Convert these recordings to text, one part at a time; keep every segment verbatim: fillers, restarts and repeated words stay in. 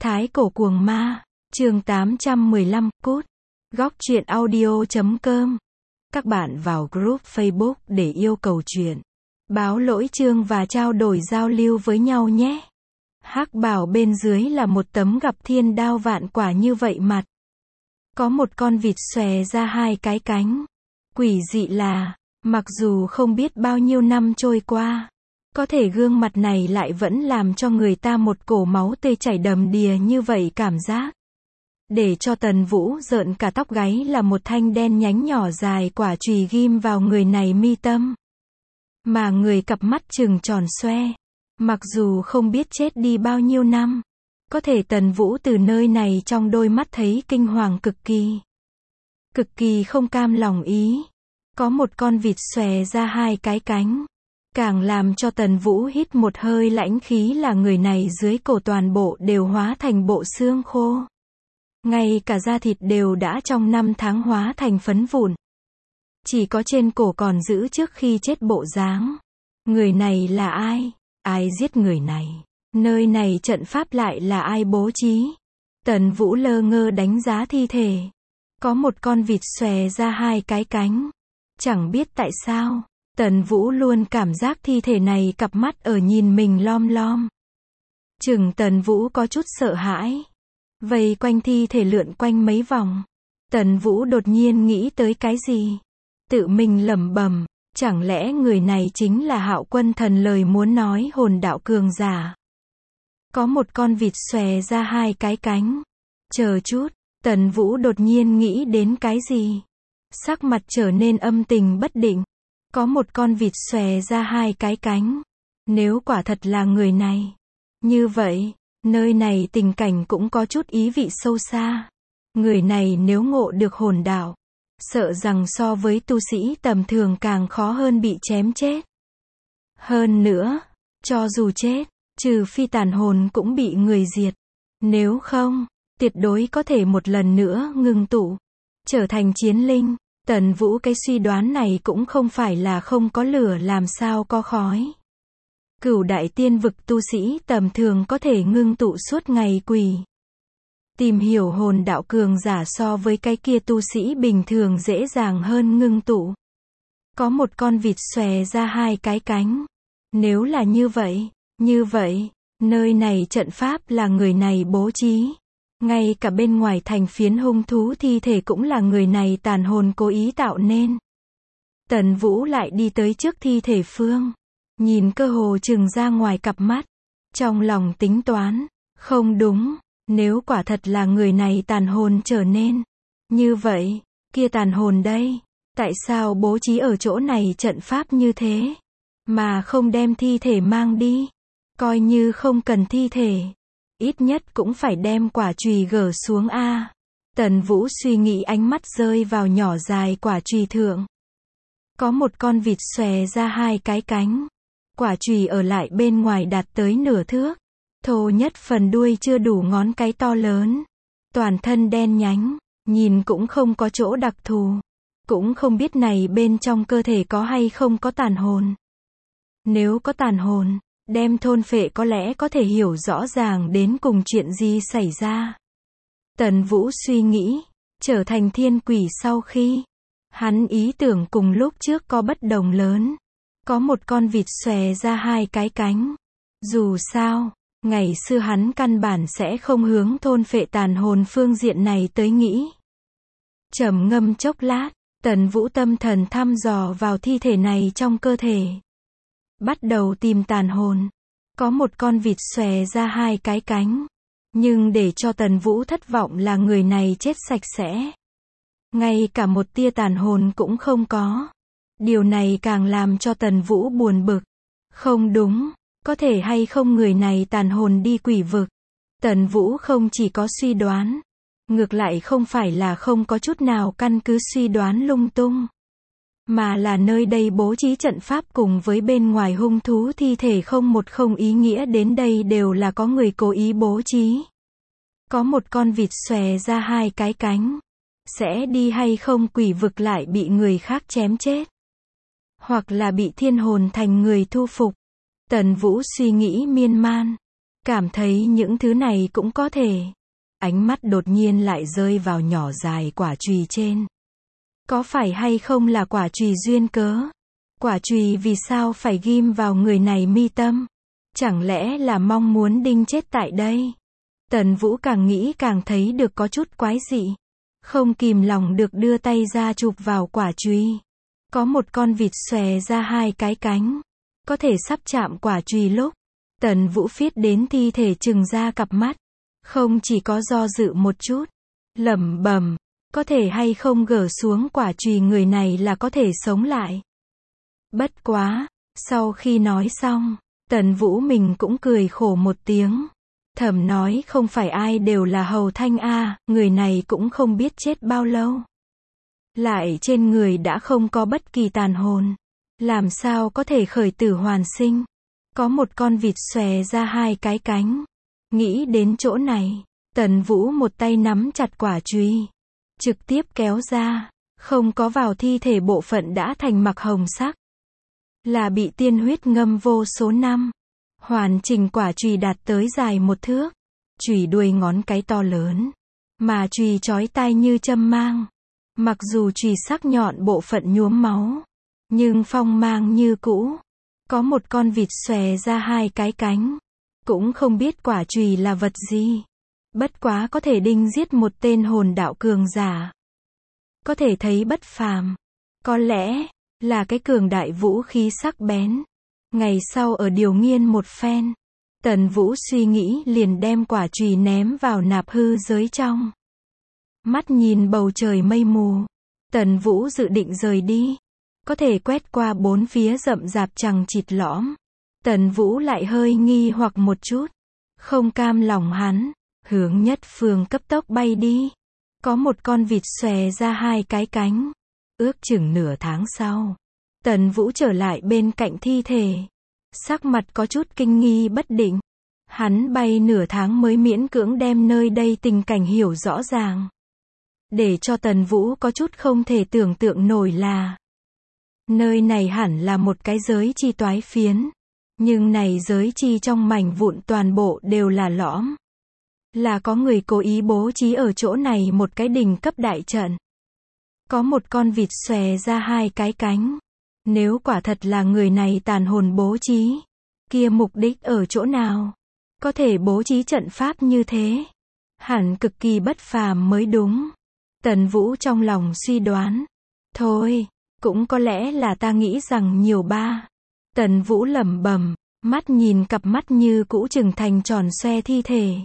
Thái cổ cuồng ma, chương tám trăm mười lăm, cút. Góc truyện audio chấm com. Các bạn vào group Facebook để yêu cầu truyện, báo lỗi chương và trao đổi giao lưu với nhau nhé. Hắc bảo bên dưới là một tấm gặp thiên đao vạn quả như vậy mặt. Có một con vịt xòe ra hai cái cánh. Quỷ dị là, mặc dù không biết bao nhiêu năm trôi qua, có thể gương mặt này lại vẫn làm cho người ta một cổ máu tươi chảy đầm đìa như vậy cảm giác. Để cho Tần Vũ rợn cả tóc gáy là một thanh đen nhánh nhỏ dài quả chùy ghim vào người này mi tâm. Mà người cặp mắt trừng tròn xoe. Mặc dù không biết chết đi bao nhiêu năm, có thể Tần Vũ từ nơi này trong đôi mắt thấy kinh hoàng cực kỳ. Cực kỳ không cam lòng ý. Có một con vịt xòe ra hai cái cánh. Càng làm cho Tần Vũ hít một hơi lãnh khí là người này dưới cổ toàn bộ đều hóa thành bộ xương khô. Ngay cả da thịt đều đã trong năm tháng hóa thành phấn vụn. Chỉ có trên cổ còn giữ trước khi chết bộ dáng. Người này là ai? Ai giết người này? Nơi này trận pháp lại là ai bố trí? Tần Vũ lơ ngơ đánh giá thi thể. Có một con vịt xòe ra hai cái cánh. Chẳng biết tại sao, Tần Vũ luôn cảm giác thi thể này cặp mắt ở nhìn mình lom lom. Chừng Tần Vũ có chút sợ hãi. Vây quanh thi thể lượn quanh mấy vòng. Tần Vũ đột nhiên nghĩ tới cái gì? Tự mình lẩm bẩm, chẳng lẽ người này chính là Hạo Quân Thần lời muốn nói hồn đạo cường giả? Có một con vịt xòe ra hai cái cánh. Chờ chút, Tần Vũ đột nhiên nghĩ đến cái gì? Sắc mặt trở nên âm tình bất định. Có một con vịt xòe ra hai cái cánh. Nếu quả thật là người này, như vậy, nơi này tình cảnh cũng có chút ý vị sâu xa. Người này nếu ngộ được hồn đạo, sợ rằng so với tu sĩ tầm thường càng khó hơn bị chém chết. Hơn nữa, cho dù chết, trừ phi tàn hồn cũng bị người diệt. Nếu không, tuyệt đối có thể một lần nữa ngưng tụ, trở thành chiến linh. Tần Vũ cái suy đoán này cũng không phải là không có lửa làm sao có khói. Cửu đại tiên vực tu sĩ tầm thường có thể ngưng tụ suốt ngày quỷ. Tìm hiểu hồn đạo cường giả so với cái kia tu sĩ bình thường dễ dàng hơn ngưng tụ. Có một con vịt xòe ra hai cái cánh. Nếu là như vậy, như vậy, nơi này trận pháp là người này bố trí. Ngay cả bên ngoài thành phiến hung thú thi thể cũng là người này tàn hồn cố ý tạo nên. Tần Vũ lại đi tới trước thi thể phương. Nhìn cơ hồ trừng ra ngoài cặp mắt. Trong lòng tính toán. Không đúng. Nếu quả thật là người này tàn hồn trở nên. Như vậy, kia tàn hồn đây. Tại sao bố trí ở chỗ này trận pháp như thế? Mà không đem thi thể mang đi. Coi như không cần thi thể. Ít nhất cũng phải đem quả chùy gỡ xuống a. Tần Vũ suy nghĩ ánh mắt rơi vào nhỏ dài quả chùy thượng. Có một con vịt xòe ra hai cái cánh. Quả chùy ở lại bên ngoài đạt tới nửa thước. Thô nhất phần đuôi chưa đủ ngón cái to lớn. Toàn thân đen nhánh, nhìn cũng không có chỗ đặc thù. Cũng không biết này bên trong cơ thể có hay không có tàn hồn. Nếu có tàn hồn, đem thôn phệ có lẽ có thể hiểu rõ ràng đến cùng chuyện gì xảy ra. Tần Vũ suy nghĩ, trở thành thiên quỷ sau khi hắn ý tưởng cùng lúc trước có bất đồng lớn. Có một con vịt xòe ra hai cái cánh. Dù sao, ngày xưa hắn căn bản sẽ không hướng thôn phệ tàn hồn phương diện này tới nghĩ. Trầm ngâm chốc lát, Tần Vũ tâm thần thăm dò vào thi thể này trong cơ thể. Bắt đầu tìm tàn hồn. Có một con vịt xòe ra hai cái cánh. Nhưng để cho Tần Vũ thất vọng là người này chết sạch sẽ. Ngay cả một tia tàn hồn cũng không có. Điều này càng làm cho Tần Vũ buồn bực. Không đúng, có thể hay không người này tàn hồn đi quỷ vực. Tần Vũ không chỉ có suy đoán. Ngược lại không phải là không có chút nào căn cứ suy đoán lung tung. Mà là nơi đây bố trí trận pháp cùng với bên ngoài hung thú thi thể không một không ý nghĩa đến đây đều là có người cố ý bố trí. Có một con vịt xòe ra hai cái cánh. Sẽ đi hay không quỷ vực lại bị người khác chém chết. Hoặc là bị thiên hồn thành người thu phục. Tần Vũ suy nghĩ miên man. Cảm thấy những thứ này cũng có thể. Ánh mắt đột nhiên lại rơi vào nhỏ dài quả chùy trên. Có phải hay không là quả chùy duyên cớ? Quả chùy vì sao phải ghim vào người này mi tâm? Chẳng lẽ là mong muốn đinh chết tại đây? Tần Vũ càng nghĩ càng thấy được có chút quái dị. Không kìm lòng được đưa tay ra chụp vào quả chùy. Có một con vịt xòe ra hai cái cánh. Có thể sắp chạm quả chùy lúc. Tần Vũ phiết đến thi thể trừng ra cặp mắt. Không chỉ có do dự một chút. Lẩm bẩm, có thể hay không gỡ xuống quả chùy người này là có thể sống lại. Bất quá, sau khi nói xong, Tần Vũ mình cũng cười khổ một tiếng. Thầm nói không phải ai đều là Hầu Thanh a, người này cũng không biết chết bao lâu. Lại trên người đã không có bất kỳ tàn hồn. Làm sao có thể khởi tử hoàn sinh? Có một con vịt xòe ra hai cái cánh. Nghĩ đến chỗ này, Tần Vũ một tay nắm chặt quả chùy, trực tiếp kéo ra, không có vào thi thể bộ phận đã thành mặc hồng sắc. Là bị tiên huyết ngâm vô số năm. Hoàn chỉnh quả chùy đạt tới dài một thước. Chùy đuôi ngón cái to lớn. Mà chùy chói tai như châm mang. Mặc dù chùy sắc nhọn bộ phận nhuốm máu. Nhưng phong mang như cũ. Có một con vịt xòe ra hai cái cánh. Cũng không biết quả chùy là vật gì. Bất quá có thể đinh giết một tên hồn đạo cường giả. Có thể thấy bất phàm. Có lẽ là cái cường đại vũ khí sắc bén. Ngày sau ở điều nghiên một phen, Tần Vũ suy nghĩ liền đem quả chùy ném vào nạp hư giới trong. Mắt nhìn bầu trời mây mù, Tần Vũ dự định rời đi. Có thể quét qua bốn phía rậm rạp chằng chịt lõm. Tần Vũ lại hơi nghi hoặc một chút. Không cam lòng hắn, hướng nhất phương cấp tốc bay đi. Có một con vịt xòe ra hai cái cánh. Ước chừng nửa tháng sau, Tần Vũ trở lại bên cạnh thi thể. Sắc mặt có chút kinh nghi bất định. Hắn bay nửa tháng mới miễn cưỡng đem nơi đây tình cảnh hiểu rõ ràng. Để cho Tần Vũ có chút không thể tưởng tượng nổi là nơi này hẳn là một cái giới chi toái phiến. Nhưng này giới chi trong mảnh vụn toàn bộ đều là lõm. Là có người cố ý bố trí ở chỗ này một cái đỉnh cấp đại trận. Có một con vịt xòe ra hai cái cánh. Nếu quả thật là người này tàn hồn bố trí, kia mục đích ở chỗ nào? Có thể bố trí trận pháp như thế? Hẳn cực kỳ bất phàm mới đúng. Tần Vũ trong lòng suy đoán. Thôi, cũng có lẽ là ta nghĩ rằng nhiều ba. Tần Vũ lẩm bẩm, mắt nhìn cặp mắt như cũ trừng thành tròn xoe thi thể.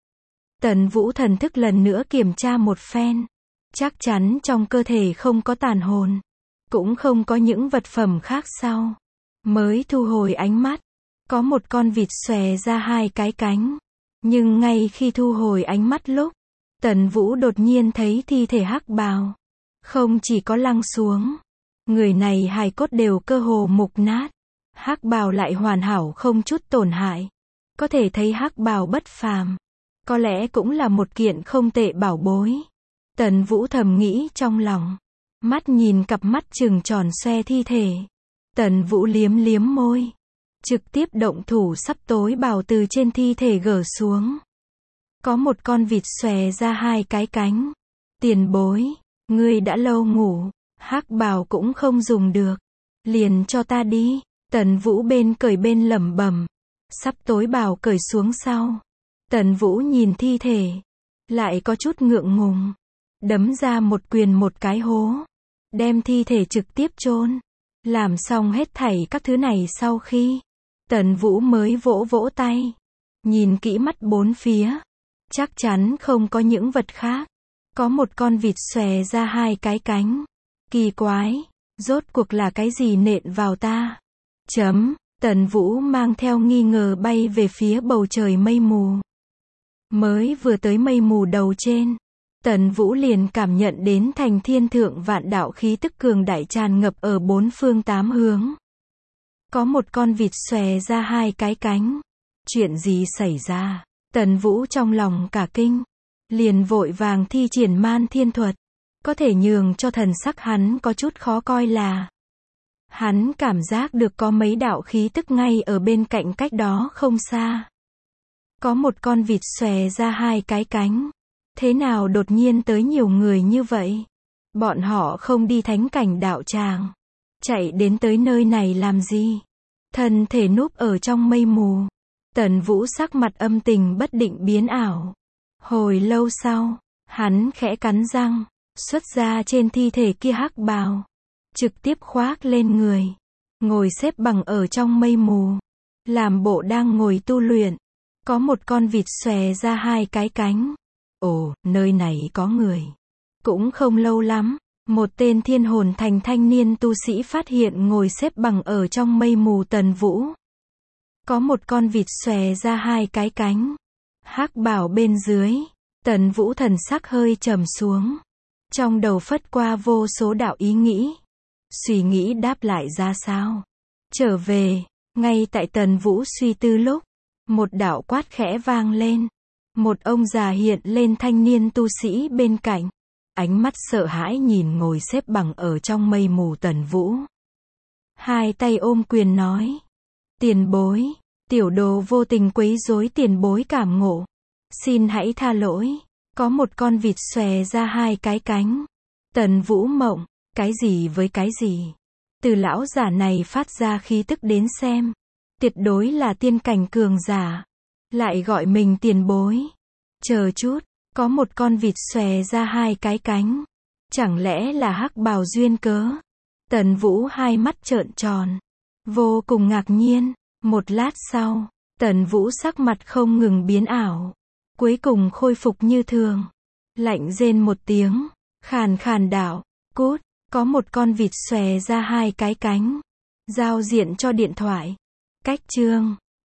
Tần Vũ thần thức lần nữa kiểm tra một phen. Chắc chắn trong cơ thể không có tàn hồn. Cũng không có những vật phẩm khác sau. Mới thu hồi ánh mắt. Có một con vịt xòe ra hai cái cánh. Nhưng ngay khi thu hồi ánh mắt lúc, Tần Vũ đột nhiên thấy thi thể hắc bào. Không chỉ có lăng xuống. Người này hài cốt đều cơ hồ mục nát. Hắc bào lại hoàn hảo không chút tổn hại. Có thể thấy hắc bào bất phàm. Có lẽ cũng là một kiện không tệ bảo bối. Tần Vũ thầm nghĩ trong lòng. Mắt nhìn cặp mắt trừng tròn xoe thi thể. Tần Vũ liếm liếm môi. Trực tiếp động thủ sắp tối bào từ trên thi thể gỡ xuống. Có một con vịt xòe ra hai cái cánh. Tiền bối, ngươi đã lâu ngủ. Hắc bào cũng không dùng được. Liền cho ta đi. Tần Vũ bên cởi bên lẩm bẩm. Sắp tối bào cởi xuống sau. Tần Vũ nhìn thi thể. Lại có chút ngượng ngùng. Đấm ra một quyền một cái hố. Đem thi thể trực tiếp chôn. Làm xong hết thảy các thứ này sau khi. Tần Vũ mới vỗ vỗ tay. Nhìn kỹ mắt bốn phía. Chắc chắn không có những vật khác. Có một con vịt xòe ra hai cái cánh. Kỳ quái. Rốt cuộc là cái gì nện vào ta? Chấm. Tần Vũ mang theo nghi ngờ bay về phía bầu trời mây mù. Mới vừa tới mây mù đầu trên. Tần Vũ liền cảm nhận đến thành thiên thượng vạn đạo khí tức cường đại tràn ngập ở bốn phương tám hướng. Có một con vịt xòe ra hai cái cánh. Chuyện gì xảy ra? Tần Vũ trong lòng cả kinh. Liền vội vàng thi triển man thiên thuật. Có thể nhường cho thần sắc hắn có chút khó coi là. Hắn cảm giác được có mấy đạo khí tức ngay ở bên cạnh cách đó không xa. Có một con vịt xòe ra hai cái cánh. Thế nào đột nhiên tới nhiều người như vậy? Bọn họ không đi thánh cảnh đạo tràng. Chạy đến tới nơi này làm gì? Thân thể núp ở trong mây mù. Tần Vũ sắc mặt âm tình bất định biến ảo. Hồi lâu sau, hắn khẽ cắn răng, xuất ra trên thi thể kia hắc bào, trực tiếp khoác lên người, ngồi xếp bằng ở trong mây mù, làm bộ đang ngồi tu luyện. Có một con vịt xòe ra hai cái cánh. Ồ, nơi này có người. Cũng không lâu lắm, một tên thiên hồn thành thanh niên tu sĩ phát hiện ngồi xếp bằng ở trong mây mù Tần Vũ. Có một con vịt xòe ra hai cái cánh. Hắc bào bên dưới, Tần Vũ thần sắc hơi trầm xuống. Trong đầu phất qua vô số đạo ý nghĩ. Suy nghĩ đáp lại ra sao? Trở về, ngay tại Tần Vũ suy tư lúc, một đạo quát khẽ vang lên. Một ông già hiện lên thanh niên tu sĩ bên cạnh. Ánh mắt sợ hãi nhìn ngồi xếp bằng ở trong mây mù Tần Vũ. Hai tay ôm quyền nói. Tiền bối, tiểu đồ vô tình quấy rối tiền bối cảm ngộ. Xin hãy tha lỗi. Có một con vịt xòe ra hai cái cánh. Tần Vũ mộng, cái gì với cái gì? Từ lão giả này phát ra khí tức đến xem. Tuyệt đối là tiên cảnh cường giả. Lại gọi mình tiền bối. Chờ chút, có một con vịt xòe ra hai cái cánh. Chẳng lẽ là hắc bào duyên cớ? Tần Vũ hai mắt trợn tròn. Vô cùng ngạc nhiên. Một lát sau, Tần Vũ sắc mặt không ngừng biến ảo. Cuối cùng khôi phục như thường. Lạnh rên một tiếng. Khàn khàn đạo. Cút, có một con vịt xòe ra hai cái cánh. Giao diện cho điện thoại. Cách chương